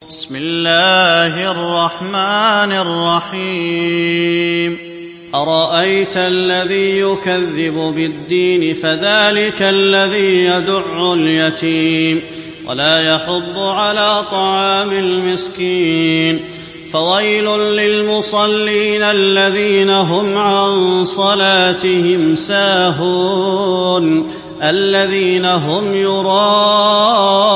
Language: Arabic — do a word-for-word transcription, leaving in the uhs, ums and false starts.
بسم الله الرحمن الرحيم أرأيت الذي يكذب بالدين فذلك الذي يدع اليتيم ولا يحض على طعام المسكين فويل للمصلين الذين هم عن صلاتهم ساهون الذين هم يراءون